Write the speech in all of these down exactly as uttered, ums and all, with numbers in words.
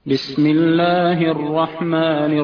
بسم الله الرحمن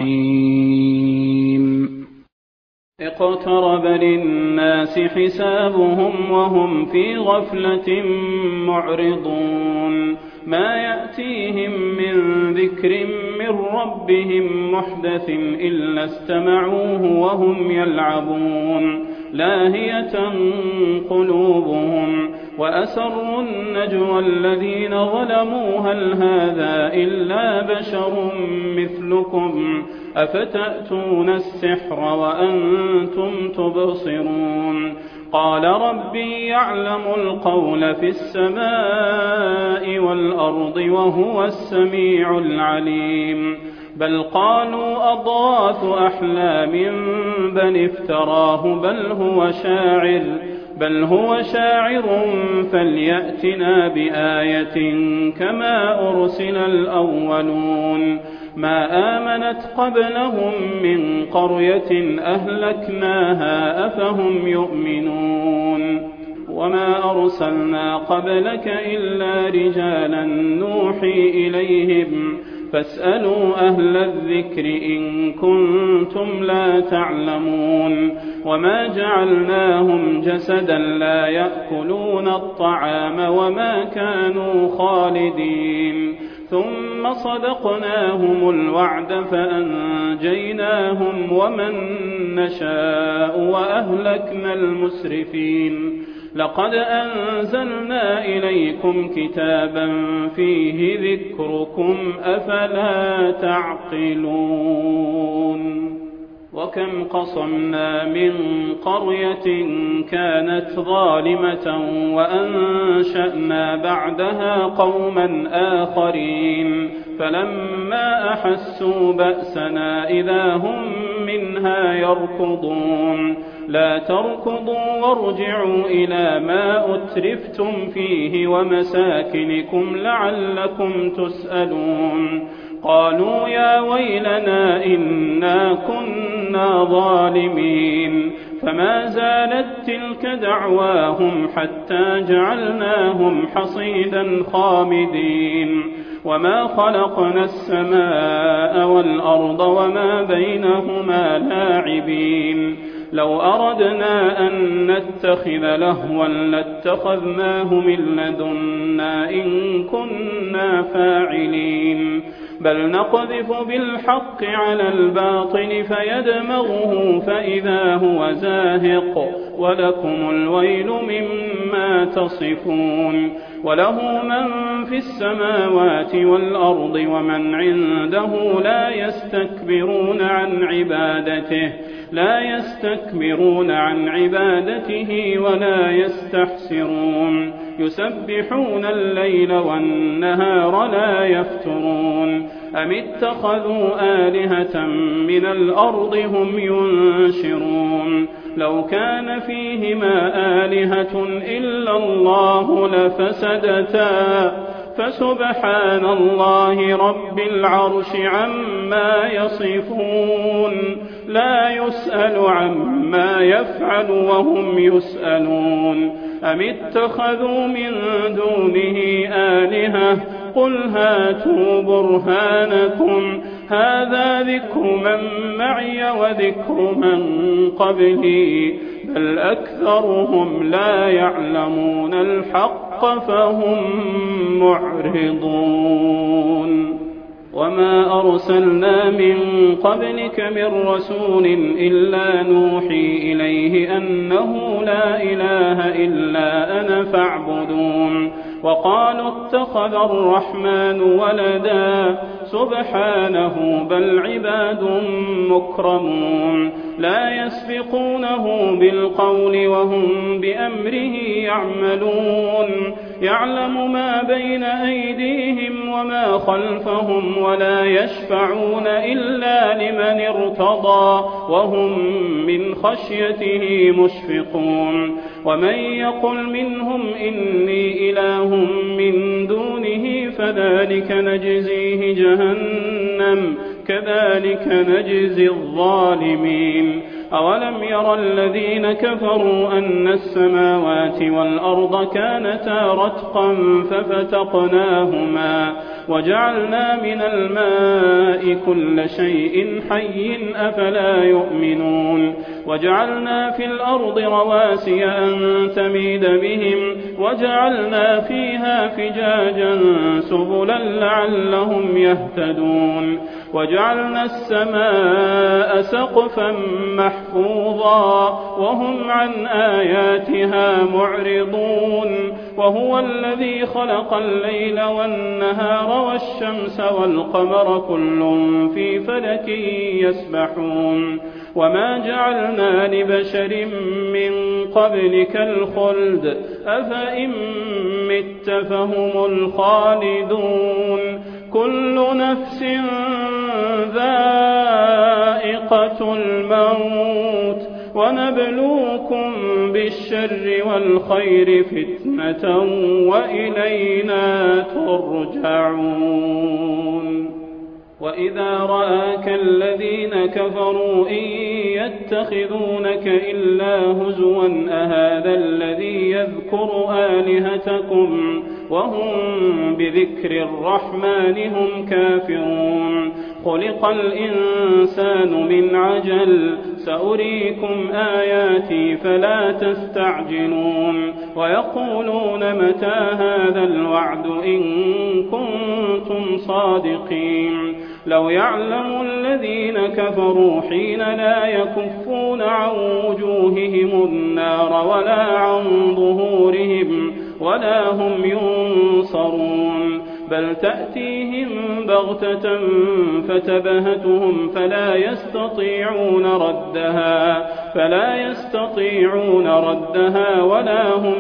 الرحيم اقترب للناس حسابهم وهم في غفلة معرضون ما يأتيهم من ذكر من ربهم محدث إلا استمعوه وهم يلعبون لاهية قلوبهم وأسروا النجوى الذين ظلموا هل هذا إلا بشر مثلكم أفتأتون السحر وأنتم تبصرون قال ربي يعلم القول في السماء والأرض وهو السميع العليم بل قالوا أضغاث أحلام بل افتراه بل هو شاعر بل هو شاعر فليأتنا بآية كما أرسل الأولون ما آمنت قبلهم من قرية أهلكناها أفهم يؤمنون وما أرسلنا قبلك إلا رجالا نوحي إليهم فاسألوا أهل الذكر إن كنتم لا تعلمون وما جعلناهم جسدا لا يأكلون الطعام وما كانوا خالدين ثم صدقناهم الوعد فأنجيناهم ومن نشاء وأهلكنا المسرفين لقد أنزلنا إليكم كتابا فيه ذكركم أفلا تعقلون وكم قصمنا من قرية كانت ظالمة وأنشأنا بعدها قوما آخرين فلما أحسوا بأسنا إذا هم منها يركضون لا تركضوا وارجعوا إلى ما أترفتم فيه ومساكنكم لعلكم تسألون قالوا يا ويلنا إنا كنا ظالمين فما زالت تلك دعواهم حتى جعلناهم حصيدا خامدين وما خلقنا السماء والأرض وما بينهما لاعبين لو أردنا أن نتخذ لهوا لاتخذناه من لدنا إن كنا فاعلين بل نقذف بالحق على الباطل فيدمغه فإذا هو زاهق ولكم الويل مما تصفون وله من في السماوات والأرض ومن عنده لا يستكبرون عن عبادته لا يستكبرون عن عبادته ولا يستحسرون يسبحون الليل والنهار لا يفترون أم اتخذوا آلهة من الأرض هم ينشرون لو كان فيهما آلهة إلا الله لفسدتا فسبحان الله رب العرش عما يصفون لا يسأل عما يفعل وهم يسألون أم اتخذوا من دونه آلهة قل هاتوا برهانكم هذا ذكر من معي وذكر من قبلي بل أكثرهم لا يعلمون الحق فهم معرضون وما أرسلنا من قبلك من رسول إلا نوحي إليه أنه لا إله إلا أنا فاعبدون وقالوا اتخذ الرحمن ولدا سبحانه بل عباد مكرمون لا يسبقونه بالقول وهم بأمره يعملون يعلم ما بين أيديهم وما خلفهم ولا يشفعون إلا لمن ارتضى وهم من خشيته مشفقون ومن يقل منهم إني إله من دونه فذلك نجزيه جهنم كذلك نجزي الظالمين أولم ير الذين كفروا أن السماوات والأرض كانتا رتقا ففتقناهما وجعلنا من الماء كل شيء حي أفلا يؤمنون وجعلنا في الأرض رواسي أن تميد بهم وجعلنا فيها فجاجا سبلا لعلهم يهتدون وجعلنا السماء سقفا محفوظا وهم عن آياتها معرضون وهو الذي خلق الليل والنهار والشمس والقمر كل في فلك يسبحون وما جعلنا لبشر من قبلك الخلد أفإن مت فهم الخالدون كل نفس ذائقة الموت ونبلوكم بالشر والخير فتنة وإلينا ترجعون وإذا رآك الذين كفروا إن يتخذونك إلا هزوا أهذا الذي يذكر آلهتكم وهم بذكر الرحمن هم كافرون خلق الإنسان من عجل سأريكم آياتي فلا تستعجلون ويقولون متى هذا الوعد إن كنتم صادقين لو يعلم الذين كفروا حين لا يكفون عن وجوههم النار ولا عن ظهورهم ولا هم ينصرون بل تأتيهم بغتة فتبهتهم فلا يستطيعون ردها فلا يستطيعون ردها ولا هم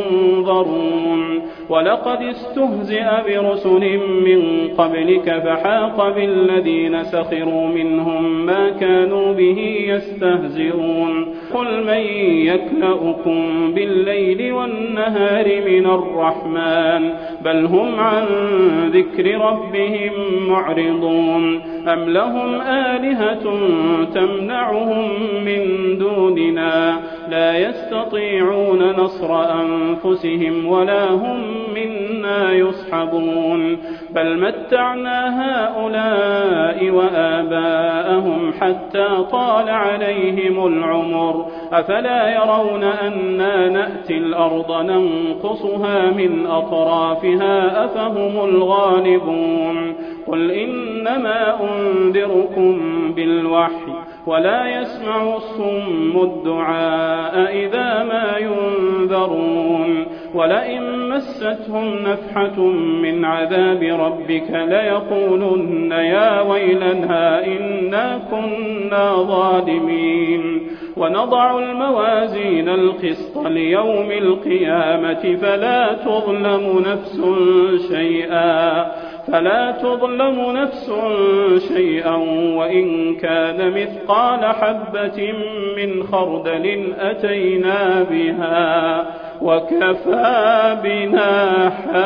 ينظرون ولقد استهزئ برسل من قبلك فحاق بالذين سخروا منهم ما كانوا به يستهزئون قل من يكلؤكم بالليل والنهار من الرحمن بل هم عن ذكر ربهم معرضون أم لهم آلهة تمنعهم من دوننا لا يستطيعون نصر أنفسهم ولا هم منا يصحبون بل متعنا هؤلاء وآباءهم حتى طال عليهم العمر أفلا يرون أنا نأتي الأرض ننقصها من أطرافها أفهم الغالبون قل إنما أنذركم بالوحي ولا يسمع الصم الدعاء إذا ما ينذرون ولئن مستهم نفحة من عذاب ربك ليقولن يا ويلنا إنا كنا ظالمين ونضع الموازين القسط ليوم القيامة فلا تظلم نفس شيئا فلا تظلم نفس شيئا وإن كان مثقال حبة من خردل أتينا بها وكفى بنا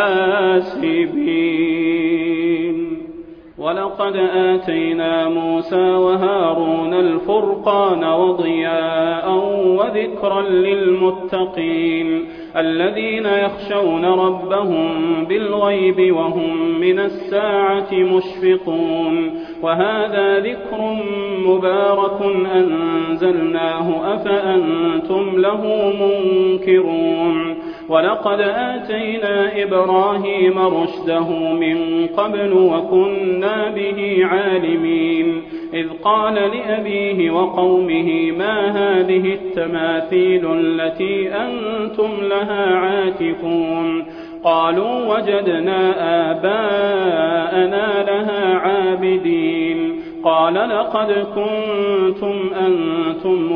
حاسبين ولقد آتينا موسى وهارون الفرقان وضياء وذكرا للمتقين الذين يخشون ربهم بالغيب وهم من الساعة مشفقون وهذا ذكر مبارك أنزلناه أفأنتم له منكرون ولقد آتينا إبراهيم رشده من قبل وكنا به عالمين إذ قال لأبيه وقومه ما هذه التماثيل التي أنتم لها عاكفون قالوا وجدنا آباءنا لها عابدين قال لقد كنتم أنتم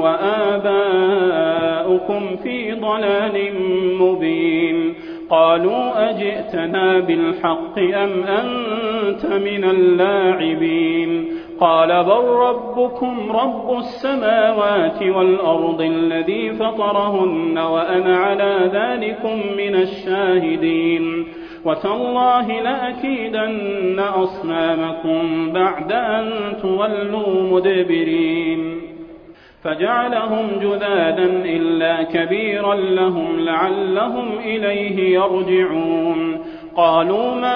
وآباؤكم في ضلال مبين قالوا أجئتنا بالحق أم أنت من اللاعبين قال بل ربكم رب السماوات والأرض الذي فطرهن وأنا على ذلكم من الشاهدين وتالله لأكيدن أصنامكم بعد أن تولوا مدبرين فجعلهم جذاذا إلا كبيرا لهم لعلهم إليه يرجعون قالوا من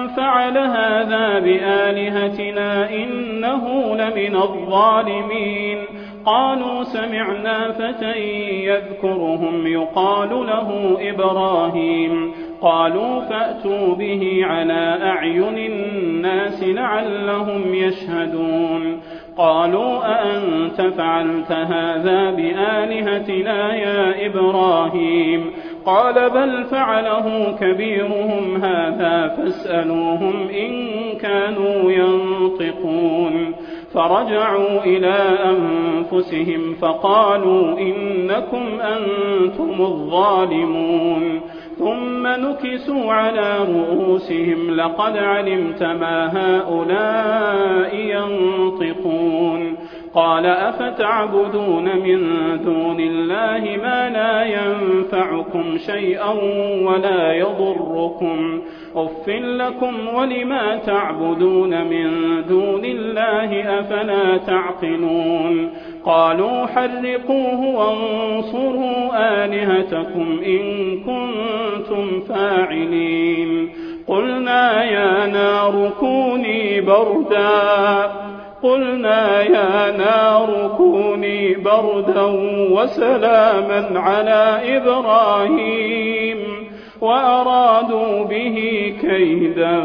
فعل هذا بآلهتنا إنه لمن الظالمين. قالوا سمعنا فتى يذكرهم يقال له إبراهيم. قالوا فأتوا به على أعين الناس لعلهم يشهدون. قالوا أأنت فعلت هذا بآلهتنا يا إبراهيم؟ قال بل فعله كبيرهم هذا فاسألوهم إن كانوا ينطقون. فرجعوا إلى أنفسهم فقالوا إنكم أنتم الظالمون. ثم نكسوا على رؤوسهم لقد علمت ما هؤلاء ينطقون. قال أفتعبدون من دون الله ما لا ينفعكم شيئا ولا يضركم أف لكم ولما تعبدون من دون الله أفلا تعقلون. قالوا حرقوه وانصروا آلهتكم إن كنتم فاعلين. قلنا يا نار كوني بردا قلنا يا نار كوني بردا وسلاما على إبراهيم وأرادوا به كيدا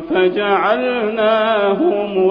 فجعلناهم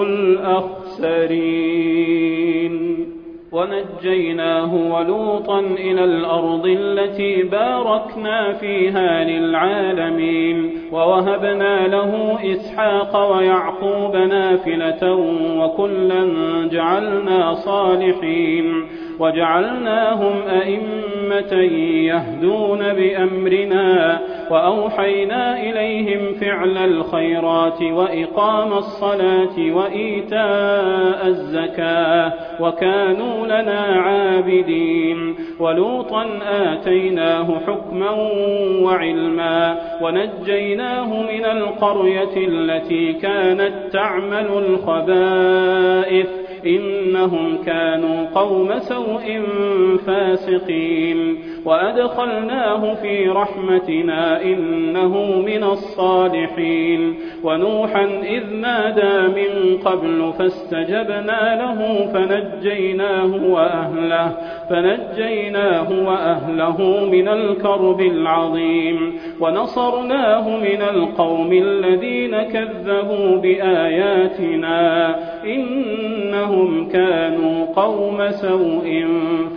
الأخسرين. ونجيناه ولوطا إلى الأرض التي باركنا فيها للعالمين ووهبنا له إسحاق ويعقوب نافلة وكلا جعلنا صالحين وجعلناهم أئمة يهدون بأمرنا وأوحينا إليهم فعل الخيرات وإقام الصلاة وإيتاء الزكاة وكانوا لنا عابدين. ولوطا آتيناه حكما وعلما ونجيناه من القرية التي كانت تعمل الخبائث إنهم كانوا قوم سوء فاسقين. وأدخلناه في رحمتنا إنه من الصالحين. ونوحا إذ نادى من قبل فاستجبنا له فنجيناه وأهله, فنجيناه وأهله من الكرب العظيم ونصرناه من القوم الذين كذبوا بآياتنا إنهم كانوا قوم سوء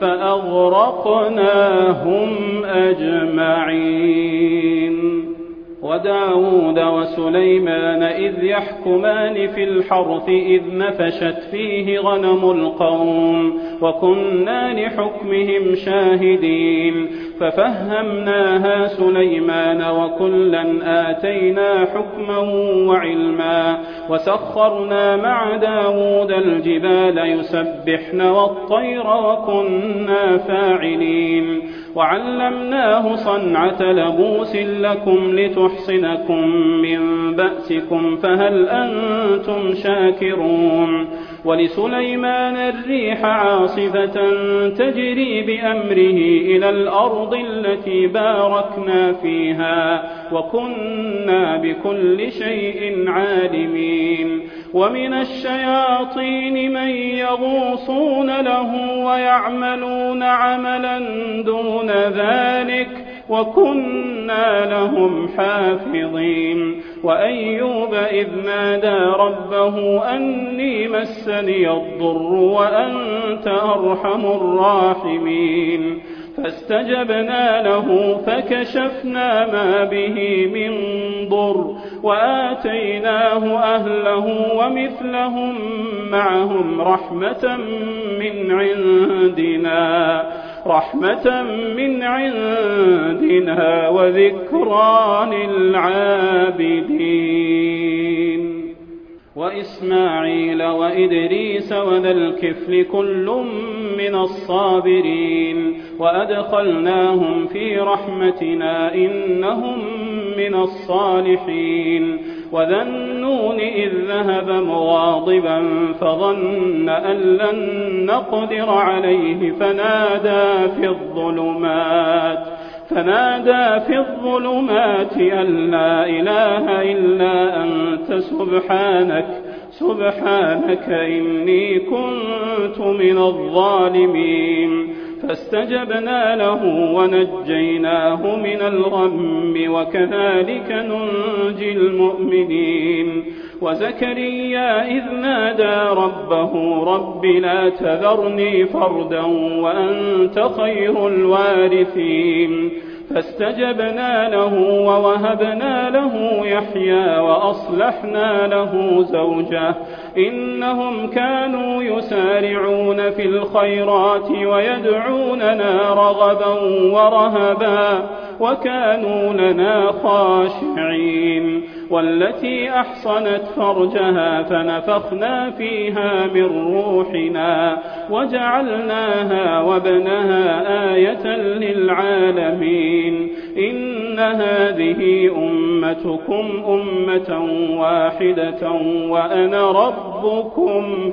فأغرقناهم أجمعين. وداود وسليمان إذ يحكمان في الحرث إذ نفشت فيه غنم القوم وكنا لحكمهم شاهدين. ففهمناها سليمان وكلا آتينا حكما وعلما وسخرنا مع داود الجبال يسبحن والطير وكنا فاعلين. وعلمناه صنعة لبوس لكم لتحصنكم من بأسكم فهل أنتم شاكرون. ولسليمان الريح عاصفة تجري بأمره إلى الأرض التي باركنا فيها وكنا بكل شيء عالمين. ومن الشياطين من يغوصون له ويعملون عملا دون ذلك وكنا لهم حافظين. وأيوب إذ نادى ربه أني مسني الضر وأنت أرحم الراحمين فاستجبنا له فكشفنا ما به من ضر وآتيناه أهله ومثلهم معهم رحمة من عندنا رحمة من عندنا وذكرى للعابدين. وإسماعيل وإدريس وذا الكفل كل من الصابرين وأدخلناهم في رحمتنا إنهم من الصالحين. وذا النون إذ ذهب مغاضبا فظن أن لن نقدر عليه فنادى في الظلمات فنادى في الظلمات أن لا إله إلا أنت سبحانك سبحانك إني كنت من الظالمين فاستجبنا له ونجيناه من الغم وكذلك ننجي المؤمنين وزكريا إذ نادى ربه رب لا تذرني فردا وأنت خير الوارثين فاستجبنا له ووهبنا له يحيى وأصلحنا له زوجه إنهم كانوا يسارعون في الخيرات ويدعوننا رغبا ورهبا وكانوا لنا خاشعين والتي أحصنت فرجها فنفخنا فيها من روحنا وجعلناها وابنها آية للعالمين إن هذه أمتكم أمة واحدة وأنا ربكم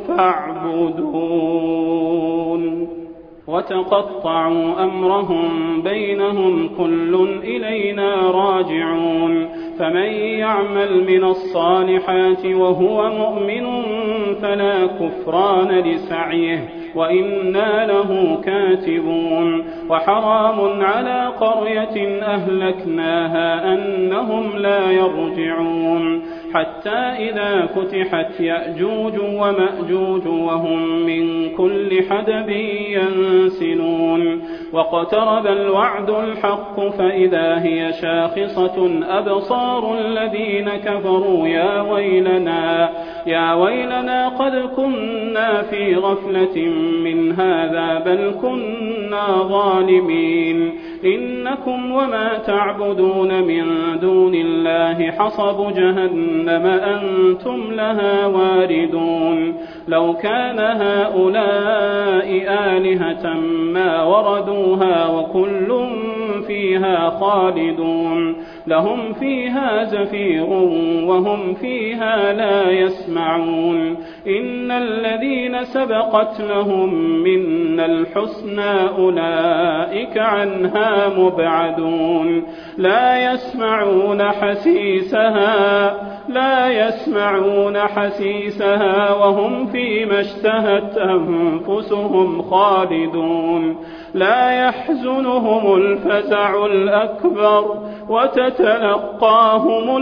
فاعبدون وتقطعوا أمرهم بينهم كل إلينا راجعون فمن يعمل من الصالحات وهو مؤمن فلا كفران لسعيه وإنا له كاتبون وحرام على قرية أهلكناها أنهم لا يرجعون حتى إذا فتحت يأجوج ومأجوج وهم من كل حدب ينسلون واقترب الوعد الحق فإذا هي شاخصة أبصار الذين كفروا يا ويلنا يا ويلنا قد كنا في غفلة من هذا بل كنا ظالمين إنكم وما تعبدون من دون الله حصب جهنم أنتم لها واردون لو كان هؤلاء آلهة ما وردوها وكل فيها خالدون لهم فيها زفير وهم فيها لا يسمعون إن الذين سبقت لهم منا الحسنى أولئك عنها مبعدون لا يسمعون حسيسها لا يسمعون حسيسها وهم فيما اشتهت أنفسهم خالدون لا يحزنهم الفزع الأكبر وتتلقاهم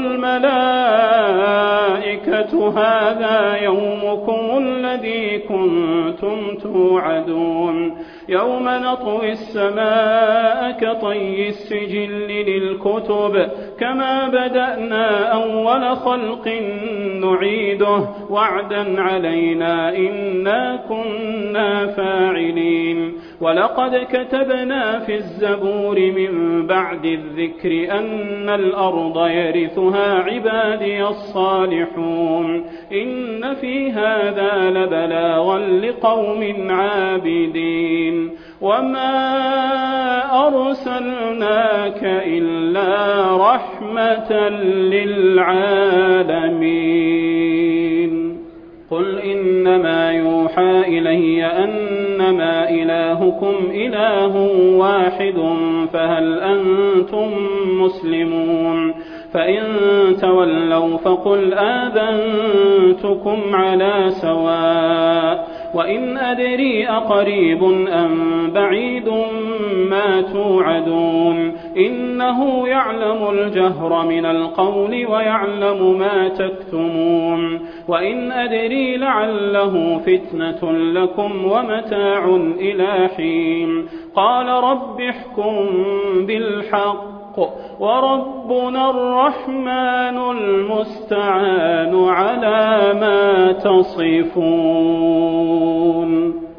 الملائكة هذا يومكم الذي كنتم توعدون يوم نطوي السماء كطي السجل للكتب كما بدأنا أول خلق نعيده وعدا علينا إنا كنا فاعلين ولقد كتبنا في الزبور من بعد الذكر أن الأرض يرثها عبادي الصالحون إن في هذا لبلاغا لقوم عابدين وما أرسلناك إلا رحمة للعالمين قل إنما يوحى إلي أنما إلهكم إله واحد فهل أنتم مسلمون فإن تولوا فقل آذنتكم على سواء وإن أدري أقريب أم بعيد ما توعدون إنه يعلم الجهر من القول ويعلم ما تكتمون وإن أدري لعله فتنة لكم ومتاع إلى حين قال رب احكم بالحق وربنا الرحمن المستعان على ما تصفون.